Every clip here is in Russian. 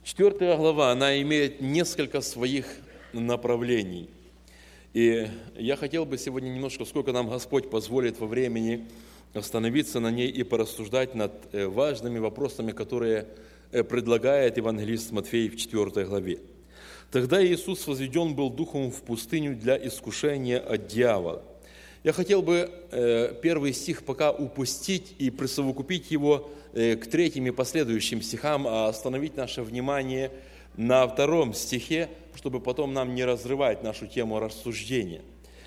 4 глава, она имеет несколько своих направлений. И я хотел бы сегодня немножко, сколько нам Господь позволит во времени, остановиться на ней и порассуждать над важными вопросами, которые предлагает евангелист Матфей в 4 главе. «Тогда Иисус возведен был духом в пустыню для искушения от дьявола». Я хотел бы первый стих пока упустить и присовокупить его к 3 и последующим стихам, а остановить наше внимание на 2 стихе, чтобы потом нам не разрывать нашу тему рассуждения.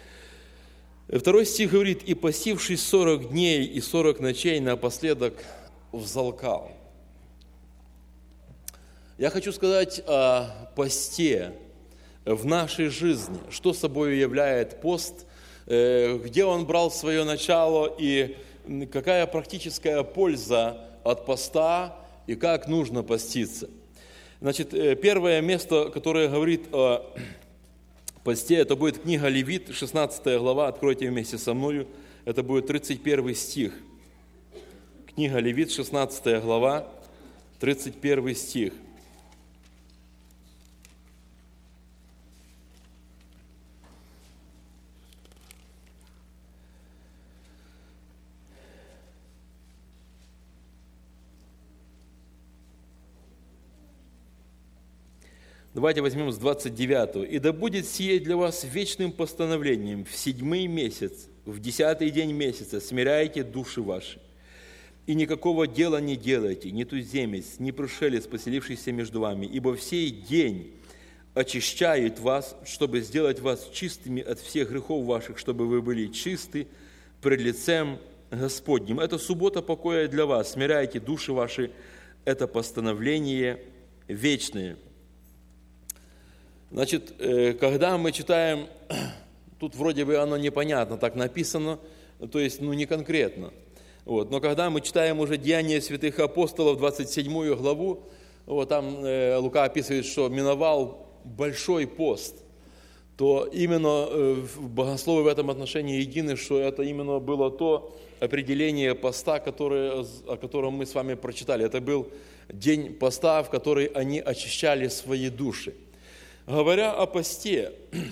2 стих говорит: «И постившись 40 дней и 40 ночей, напоследок взалкал». Я хочу сказать о посте в нашей жизни, что собой является пост, где он брал свое начало и какая практическая польза от поста и как нужно поститься. Значит, первое место, которое говорит о посте, это будет книга Левит, 16 глава, откройте вместе со мною, это будет 31 стих. Книга Левит, 16 глава, 31 стих. Давайте возьмем с 29-го. «И да будет сие для вас вечным постановлением: в 7-й месяц, в 10-й день месяца смиряйте души ваши, и никакого дела не делайте, ни туземец, ни пришелец, поселившийся между вами, ибо в сей день очищает вас, чтобы сделать вас чистыми от всех грехов ваших, чтобы вы были чисты пред лицем Господним. Это суббота покоя для вас, смиряйте души ваши, это постановление вечное». Значит, когда мы читаем, тут вроде бы оно непонятно, так написано, то есть, не конкретно. Но когда мы читаем уже Деяния святых апостолов, 27 главу, там Лука описывает, что миновал большой пост, то именно богословы в этом отношении едины, что это именно было то определение поста, о котором мы с вами прочитали. Это был день поста, в который они очищали свои души. Говоря о посте,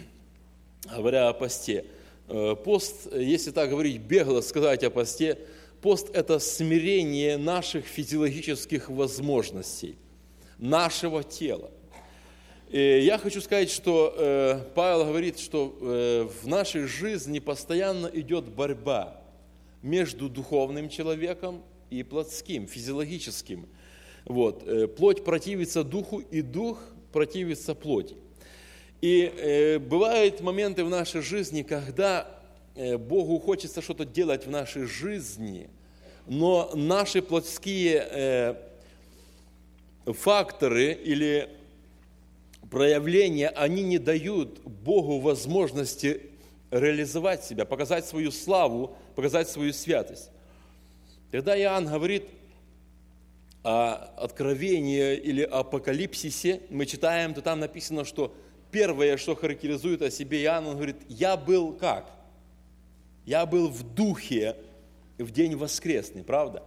пост, если так говорить, бегло сказать о посте, пост – это смирение наших физиологических возможностей, нашего тела. И я хочу сказать, что Павел говорит, что в нашей жизни постоянно идет борьба между духовным человеком и плотским, физиологическим. Плоть противится духу, и дух противится плоти. И бывают моменты в нашей жизни, когда Богу хочется что-то делать в нашей жизни, но наши плотские факторы или проявления, они не дают Богу возможности реализовать себя, показать свою славу, показать свою святость. Когда Иоанн говорит о Откровении или Апокалипсисе, мы читаем, то там написано, что первое, что характеризует о себе Иоанн, он говорит: «Я был как? Я был в духе в день воскресный», правда?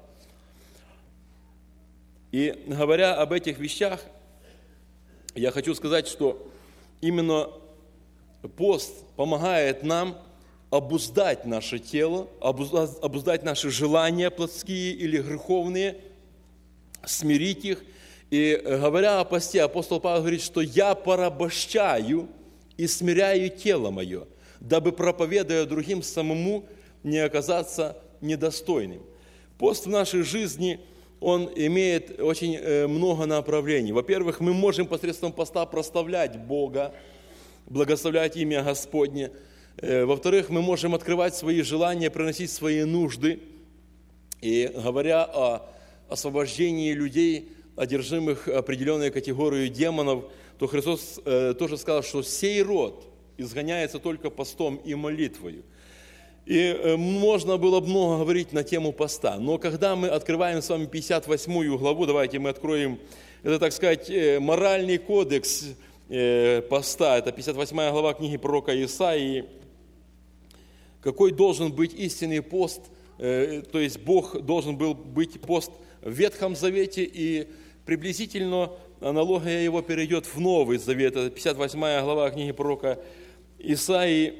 И говоря об этих вещах, я хочу сказать, что именно пост помогает нам обуздать наше тело, обуздать наши желания плотские или греховные, смирить их. И говоря о посте, апостол Павел говорит, что «я порабощаю и смиряю тело мое, дабы, проповедуя другим, самому не оказаться недостойным». Пост в нашей жизни, он имеет очень много направлений. Во-первых, мы можем посредством поста прославлять Бога, благословлять имя Господне. Во-вторых, мы можем открывать свои желания, приносить свои нужды. И говоря о освобождении людей, одержимых определенной категорией демонов, то Христос тоже сказал, что сей род изгоняется только постом и молитвою. И можно было бы много говорить на тему поста, но когда мы открываем с вами 58 главу, давайте мы откроем, это, так сказать, моральный кодекс поста, это 58 глава книги пророка Исаии, какой должен быть истинный пост, то есть Бог должен был быть пост в Ветхом Завете, и приблизительно аналогия его перейдет в Новый Завет. Это 58 глава книги пророка Исаии,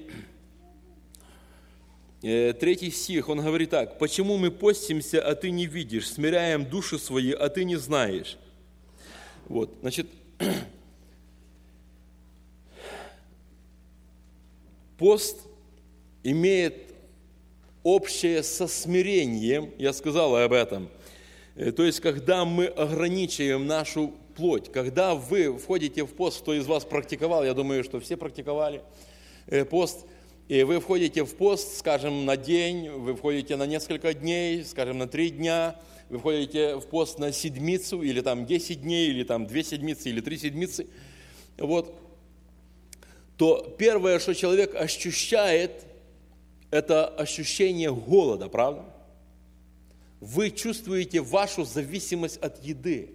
3 стих, он говорит так: «Почему мы постимся, а ты не видишь, смиряем души свои, а ты не знаешь?» Вот, значит, пост имеет общее со смирением, я сказал об этом. То есть, когда мы ограничиваем нашу плоть, когда вы входите в пост, кто из вас практиковал, я думаю, что все практиковали пост, и вы входите в пост, скажем, на день, вы входите на несколько дней, скажем, на 3 дня, вы входите в пост на седмицу, или там 10 дней, или там 2 седмицы, или 3 седмицы, вот, то первое, что человек ощущает, это ощущение голода, правда? Вы чувствуете вашу зависимость от еды.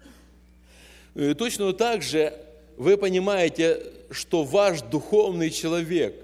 И точно так же вы понимаете, что ваш духовный человек,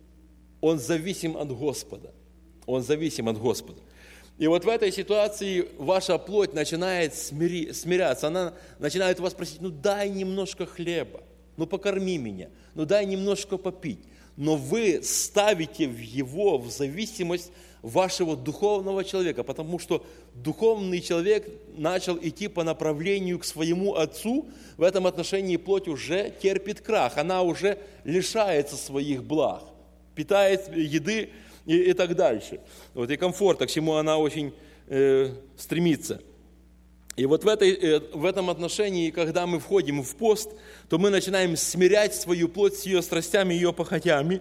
он зависим от Господа. Он зависим от Господа. И вот в этой ситуации ваша плоть начинает смиряться. Она начинает вас просить: ну дай немножко хлеба, ну покорми меня, ну дай немножко попить. Но вы ставите его в зависимость вашего духовного человека, потому что духовный человек начал идти по направлению к своему отцу. В этом отношении плоть уже терпит крах, она уже лишается своих благ, питает еды и так дальше. Вот, и комфорта, к чему она очень стремится. И вот в этом отношении, когда мы входим в пост, то мы начинаем смирять свою плоть с ее страстями, ее похотями.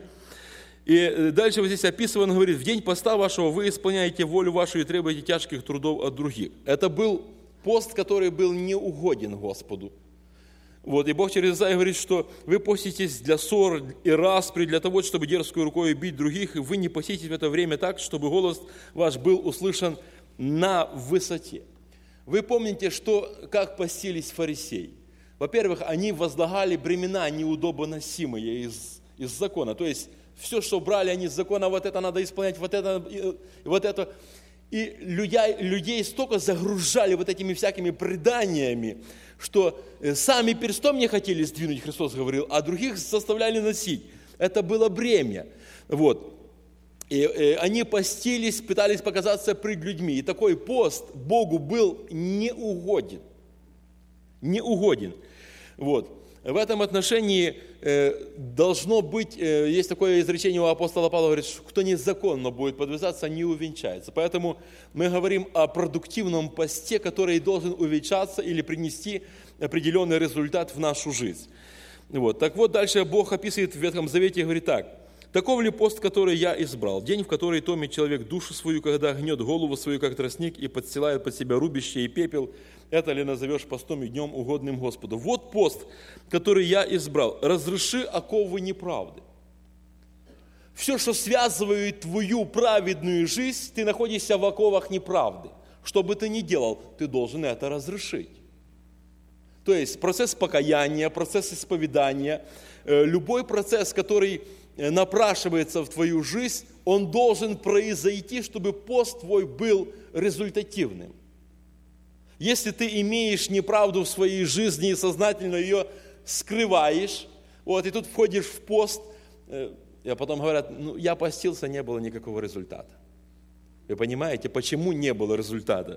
И дальше вот здесь описывано, он говорит: в день поста вашего вы исполняете волю вашу и требуете тяжких трудов от других. Это был пост, который был неугоден Господу. Вот, и Бог через Исаию говорит, что вы поститесь для ссор и распри, для того, чтобы дерзкой рукой бить других, и вы не поститесь в это время так, чтобы голос ваш был услышан на высоте. Вы помните, как постились фарисеи? Во-первых, они возлагали бремена неудобоносимые из закона. То есть все, что брали они из закона, вот это надо исполнять, вот это. И людей столько загружали вот этими всякими преданиями, что сами перстом не хотели сдвинуть, Христос говорил, а других заставляли носить. Это было бремя. Вот. И они постились, пытались показаться пред людьми. И такой пост Богу был неугоден. Неугоден. Вот. В этом отношении должно быть, есть такое изречение у апостола Павла, говорит, что кто незаконно будет подвязаться, не увенчается. Поэтому мы говорим о продуктивном посте, который должен увенчаться или принести определенный результат в нашу жизнь. Вот. Так вот, дальше Бог описывает в Ветхом Завете и говорит так: «Таков ли пост, который я избрал? День, в который томит человек душу свою, когда гнет голову свою, как тростник, и подстилает под себя рубище и пепел. Это ли назовешь постом и днем угодным Господу? Вот пост, который я избрал. Разреши оковы неправды». Все, что связывает твою праведную жизнь, ты находишься в оковах неправды. Что бы ты ни делал, ты должен это разрешить. То есть процесс покаяния, процесс исповедания, любой процесс, который напрашивается в твою жизнь, он должен произойти, чтобы пост твой был результативным. Если ты имеешь неправду в своей жизни и сознательно ее скрываешь, вот, и тут входишь в пост, а потом говорят: ну, я постился, не было никакого результата. Вы понимаете, почему не было результата?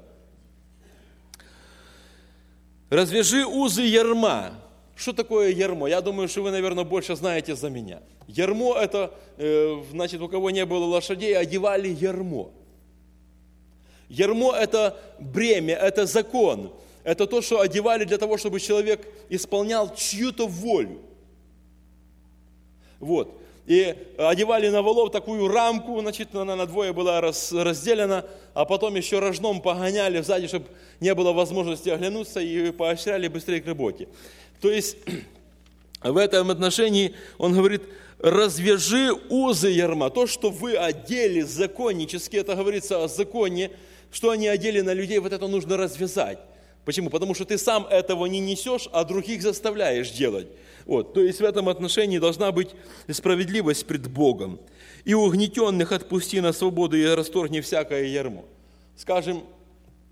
Развяжи узы ярма. Что такое ярмо? Я думаю, что вы, наверное, больше знаете за меня. Ярмо – это, значит, у кого не было лошадей, одевали ярмо. Ярмо – это бремя, это закон. Это то, что одевали для того, чтобы человек исполнял чью-то волю. Вот. И одевали на волов такую рамку, значит, она на двое была разделена, а потом еще рожном погоняли сзади, чтобы не было возможности оглянуться, и поощряли быстрее к работе. То есть в этом отношении он говорит: развяжи узы ярма. То, что вы одели законнически, это говорится о законе, что они одели на людей, вот это нужно развязать. Почему? Потому что ты сам этого не несешь, а других заставляешь делать. Вот. То есть в этом отношении должна быть справедливость пред Богом. И угнетенных отпусти на свободу, и расторгни всякое ярмо. Скажем,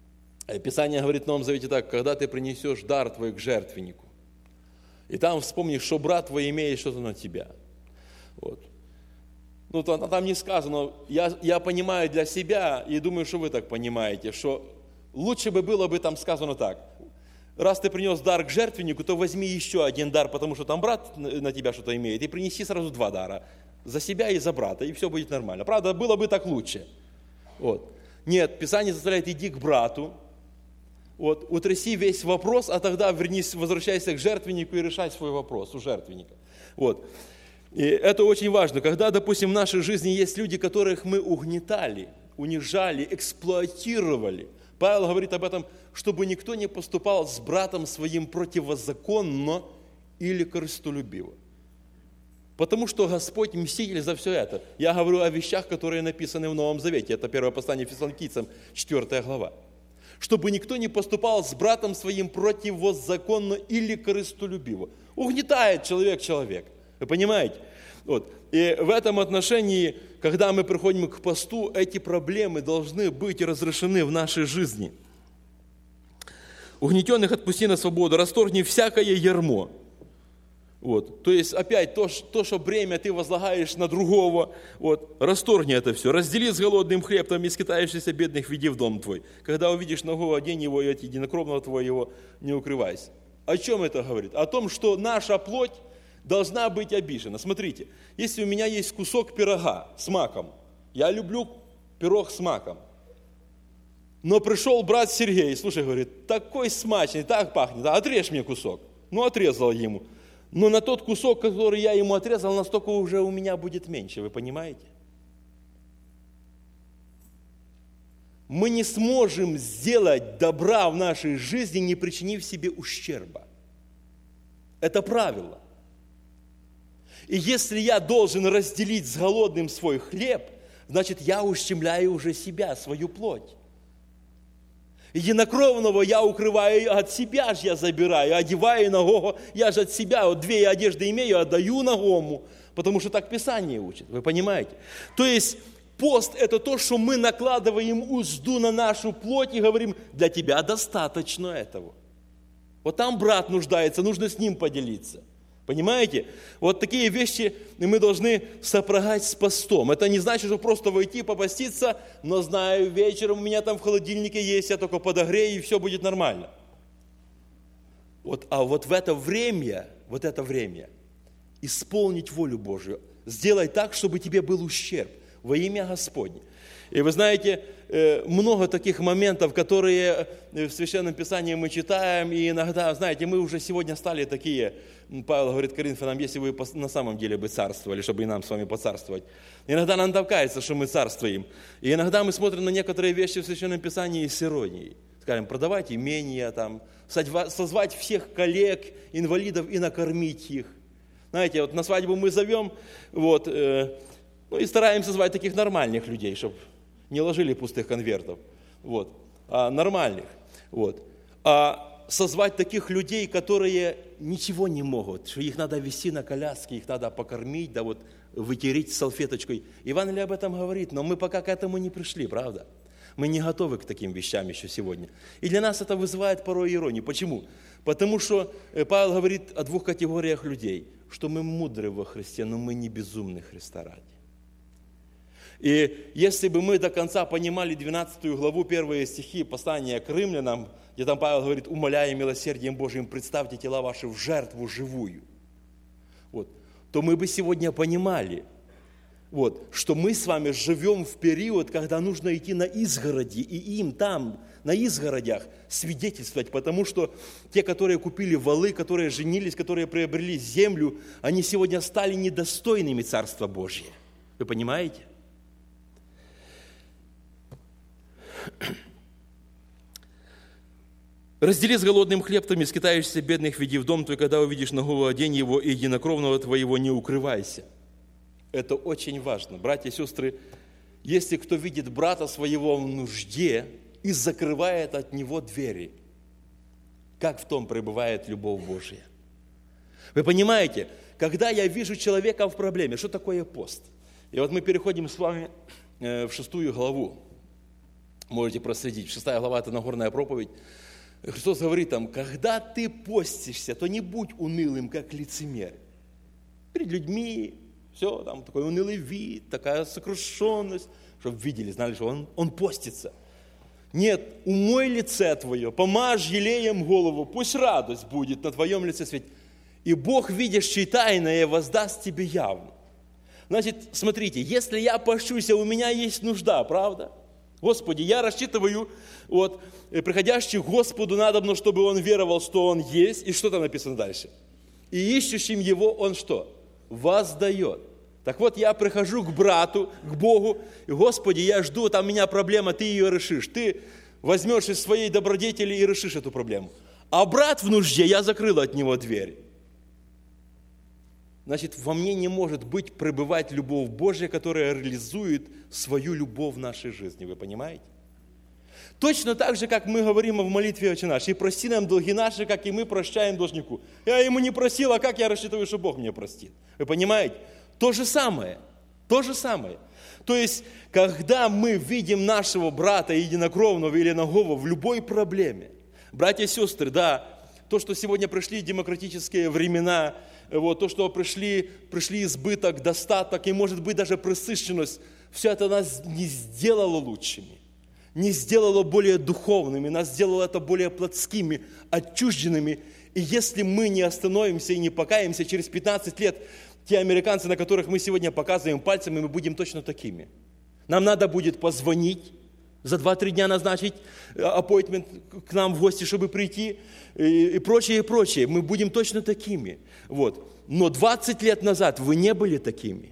Писание говорит в Новом Завете так: когда ты принесешь дар твой к жертвеннику, и там вспомнишь, что брат твой имеет что-то на тебя. Вот. Ну, там не сказано, я понимаю для себя, и думаю, что вы так понимаете, что лучше бы было бы там сказано так: раз ты принес дар к жертвеннику, то возьми еще один дар, потому что там брат на тебя что-то имеет, и принеси сразу 2 дара, за себя и за брата, и все будет нормально. Правда, было бы так лучше. Вот. Нет, Писание заставляет: иди к брату, вот, утряси весь вопрос, а тогда вернись, возвращайся к жертвеннику и решай свой вопрос у жертвенника. Вот. И это очень важно. Когда, допустим, в нашей жизни есть люди, которых мы угнетали, унижали, эксплуатировали. Павел говорит об этом: чтобы никто не поступал с братом своим противозаконно или корыстолюбиво. Потому что Господь мститель за все это. Я говорю о вещах, которые написаны в Новом Завете. Это первое послание Фессалоникийцам, 4 глава. Чтобы никто не поступал с братом своим противозаконно или корыстолюбиво. Угнетает человек. Вы понимаете? Вот. И в этом отношении, когда мы приходим к посту, эти проблемы должны быть разрешены в нашей жизни. Угнетенных отпусти на свободу, расторгни всякое ярмо. Вот. То есть, опять, то, что бремя ты возлагаешь на другого, вот, расторгни это все. Раздели с голодным хлебом и скитающихся бедных веди в дом твой. Когда увидишь нагого, одень его, и от единокровного твоего не укрывайся. О чем это говорит? О том, что наша плоть должна быть обижена. Смотрите, если у меня есть кусок пирога с маком, я люблю пирог с маком, но пришел брат Сергей, слушай, говорит: такой смачный, так пахнет, отрежь мне кусок. Ну, отрезал ему. Но на тот кусок, который я ему отрезал, настолько уже у меня будет меньше, вы понимаете? Мы не сможем сделать добра в нашей жизни, не причинив себе ущерба. Это правило. И если я должен разделить с голодным свой хлеб, значит, я ущемляю уже себя, свою плоть. Единокровного я укрываю, от себя же я забираю, одеваю нагого, я же от себя, вот 2 одежды имею, отдаю нагому, потому что так Писание учит, вы понимаете? То есть пост – это то, что мы накладываем узду на нашу плоть и говорим: для тебя достаточно этого. Вот там брат нуждается, нужно с ним поделиться. Понимаете? Вот такие вещи мы должны сопрягать с постом. Это не значит, что просто войти, попаститься, но знаю, вечером у меня там в холодильнике есть, я только подогрею, и все будет нормально. Вот, а вот в это время исполнить волю Божью, сделай так, чтобы тебе был ущерб во имя Господне. И вы знаете, много таких моментов, которые в Священном Писании мы читаем, и иногда, знаете, мы уже сегодня стали такие, Павел говорит Коринфянам: если вы на самом деле бы царствовали, чтобы и нам с вами поцарствовать. Иногда нам так кажется, что мы царствуем. И иногда мы смотрим на некоторые вещи в Священном Писании с иронией. Скажем, продавать имения, там, созвать всех коллег, инвалидов и накормить их. Знаете, вот на свадьбу мы зовем, вот, и стараемся звать таких нормальных людей, чтобы не ложили пустых конвертов, вот, а нормальных. Вот. А созвать таких людей, которые ничего не могут, что их надо везти на коляске, их надо покормить, да вот вытереть салфеточкой. Евангелие об этом говорит, но мы пока к этому не пришли, правда? Мы не готовы к таким вещам еще сегодня. И для нас это вызывает порой иронию. Почему? Потому что Павел говорит о 2 категориях людей, что мы мудры во Христе, но мы не безумны Христа ради. И если бы мы до конца понимали 12 главу, 1 стихи послания к римлянам, где там Павел говорит: умоляя милосердием Божиим, представьте тела ваши в жертву живую, вот, то мы бы сегодня понимали, вот, что мы с вами живем в период, когда нужно идти на изгороди, и им там, на изгородях, свидетельствовать, потому что те, которые купили валы, которые женились, которые приобрели землю, они сегодня стали недостойными Царства Божия. Вы понимаете? Раздели с голодным хлебом и скитающихся бедных веди в дом твой, когда увидишь нагого, одень его, и единокровного твоего не укрывайся. Это очень важно. Братья и сестры, если кто видит брата своего в нужде и закрывает от него двери, как в том пребывает любовь Божья? Вы понимаете, когда я вижу человека в проблеме, что такое пост? И вот мы переходим с вами в 6 главу. Можете проследить. 6 глава – это Нагорная проповедь. Христос говорит там: когда ты постишься, то не будь унылым, как лицемер. Перед людьми все, там такой унылый вид, такая сокрушенность, чтобы видели, знали, что он постится. Нет, умой лице твое, помажь елеем голову, пусть радость будет на твоем лице светить. И Бог, видящий тайное, воздаст тебе явно. Значит, смотрите, если я пощусь, у меня есть нужда, правда? Господи, я рассчитываю, приходящий к Господу надобно, чтобы он веровал, что он есть. И что там написано дальше? И ищущим его он что? Воздает. Так вот, я прихожу к брату, к Богу, и, Господи, я жду, там у меня проблема, ты ее решишь. Ты возьмешь из своей добродетели и решишь эту проблему. А брат в нужде, я закрыл от него дверь. Значит, во мне не может быть пребывать любовь Божья, которая реализует свою любовь в нашей жизни. Вы понимаете? Точно так же, как мы говорим в молитве «Отче наш», «И прости нам долги наши, как и мы прощаем должнику». Я ему не просил, а как я рассчитываю, что Бог мне простит? Вы понимаете? То же самое. То же самое. То есть, когда мы видим нашего брата единокровного или нагого в любой проблеме, братья и сестры, да, то, что сегодня пришли демократические времена, то, что пришли избыток, достаток и, может быть, даже пресыщенность, все это нас не сделало лучшими, не сделало более духовными, нас сделало это более плотскими, отчужденными. И если мы не остановимся и не покаемся, через 15 лет те американцы, на которых мы сегодня показываем пальцами, мы будем точно такими. Нам надо будет позвонить, за 2-3 дня назначить аппоинтмент к нам в гости, чтобы прийти, и прочее, и прочее. Мы будем точно такими. Но 20 лет назад вы не были такими.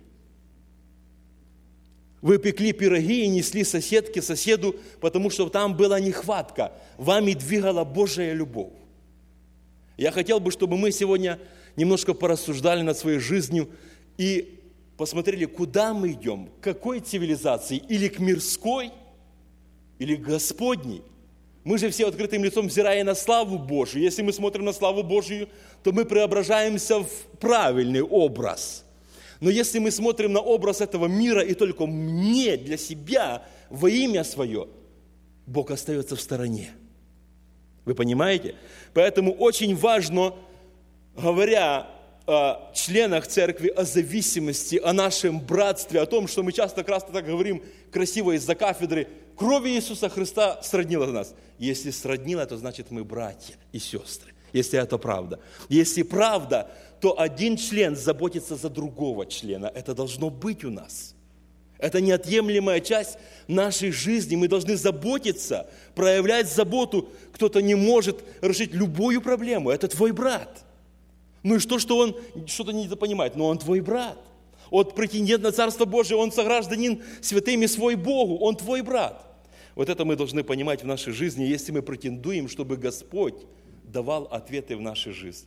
Вы пекли пироги и несли соседу, потому что там была нехватка. Вами двигала Божья любовь. Я хотел бы, чтобы мы сегодня немножко порассуждали над своей жизнью и посмотрели, куда мы идем, к какой цивилизации, или к мирской, или к Господней. Мы же все открытым лицом, взирая на славу Божию. Если мы смотрим на славу Божию, то мы преображаемся в правильный образ. Но если мы смотрим на образ этого мира и только мне, для себя, во имя свое, Бог остается в стороне. Вы понимаете? Поэтому очень важно, говоря о членах церкви, о зависимости, о нашем братстве, о том, что мы часто так говорим красиво из-за кафедры, кровь Иисуса Христа сроднила нас. Если сроднила, то значит мы братья и сестры, если это правда. Если правда, то один член заботится за другого члена. Это должно быть у нас. Это неотъемлемая часть нашей жизни. Мы должны заботиться, проявлять заботу. Кто-то не может решить любую проблему. Это твой брат. Ну и что он что-то недопонимает? Но он твой брат. Он претендент на Царство Божие, он согражданин святыми свой Богу, он твой брат. Вот это мы должны понимать в нашей жизни, если мы претендуем, чтобы Господь давал ответы в нашей жизни.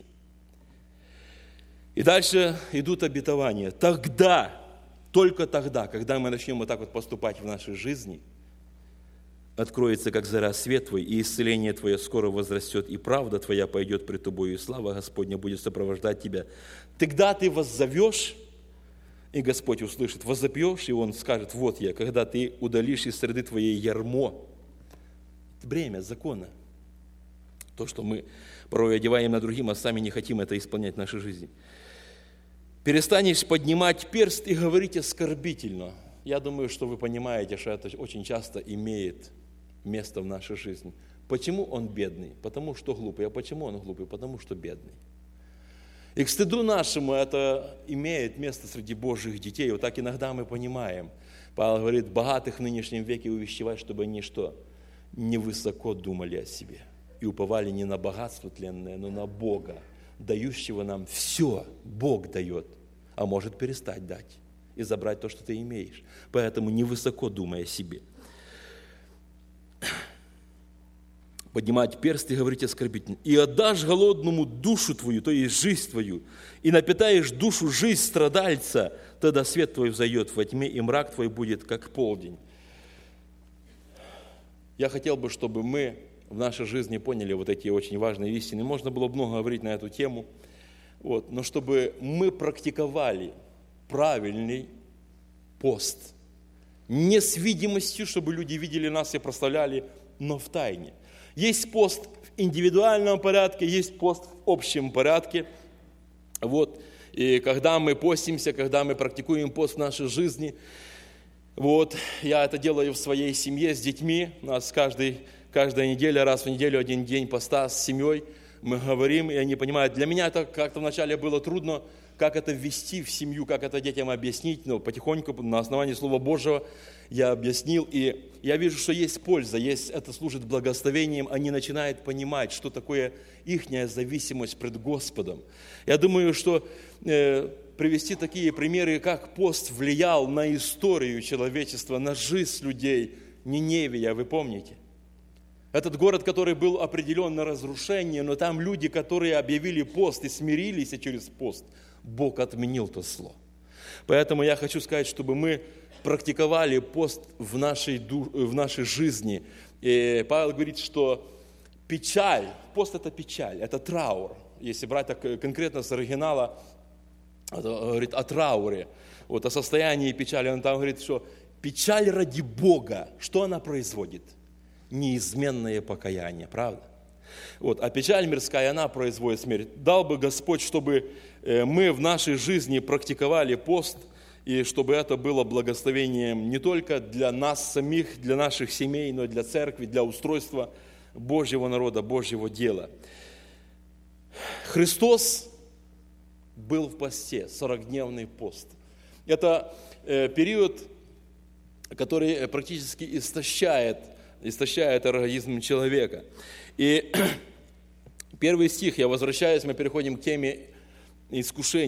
И дальше идут обетования. Тогда, только тогда, когда мы начнем вот так вот поступать в нашей жизни, откроется, как заря, свет Твой, и исцеление Твое скоро возрастет, и правда Твоя пойдет пред Тобою, и слава Господня будет сопровождать Тебя. Тогда ты воззовешь, и Господь услышит. Возопьешь, и Он скажет: вот я, когда ты удалишь из среды Твоей ярмо, бремя закона, то, что мы порой одеваем на другим, а сами не хотим это исполнять в нашей жизни. Перестанешь поднимать перст и говорить оскорбительно. Я думаю, что вы понимаете, что это очень часто имеет место в нашей жизни. Почему он бедный? Потому что глупый. А почему он глупый? Потому что бедный. И к стыду нашему это имеет место среди Божьих детей. Вот так иногда мы понимаем. Павел говорит: богатых в нынешнем веке увещевать, чтобы они что? Не высоко думали о себе. И уповали не на богатство тленное, но на Бога, дающего нам все. Бог дает, а может перестать дать и забрать то, что ты имеешь. Поэтому не высоко думай о себе. Поднимать перст и говорить оскорбительно. И отдашь голодному душу твою, то есть жизнь твою, и напитаешь душу жизнь страдальца, тогда свет твой взойдет во тьме, и мрак твой будет, как полдень. Я хотел бы, чтобы мы в нашей жизни поняли вот эти очень важные истины. Можно было много говорить на эту тему, но чтобы мы практиковали правильный пост. Не с видимостью, чтобы люди видели нас и прославляли, но в тайне. Есть пост в индивидуальном порядке, есть пост в общем порядке. Вот. И когда мы постимся, когда мы практикуем пост в нашей жизни, вот, я это делаю в своей семье с детьми. У нас каждая неделя, раз в неделю, один день поста с семьей. Мы говорим, и они понимают. Для меня это как-то вначале было трудно, как это ввести в семью, как это детям объяснить. Но потихоньку, на основании Слова Божьего, я объяснил. И я вижу, что есть польза, это служит благословением. Они начинают понимать, что такое ихняя зависимость пред Господом. Я думаю, что привести такие примеры, как пост влиял на историю человечества, на жизнь людей. Ниневия, вы помните? Этот город, который был определен на разрушение, но там люди, которые объявили пост и смирились через пост, Бог отменил то зло. Поэтому я хочу сказать, чтобы мы практиковали пост в нашей жизни. И Павел говорит, что печаль, пост – это печаль, это траур. Если брать так конкретно с оригинала, говорит о трауре, вот, о состоянии печали. Он там говорит, что печаль ради Бога, что она производит? Неизменное покаяние, правда? Вот, а печаль мирская, она производит смерть. Дал бы Господь, чтобы мы в нашей жизни практиковали пост, и чтобы это было благословением не только для нас самих, для наших семей, но и для церкви, для устройства Божьего народа, Божьего дела. Христос был в посте, 40-дневный пост. Это период, который практически истощает организм человека. И первый стих, я возвращаюсь, мы переходим к теме искушений.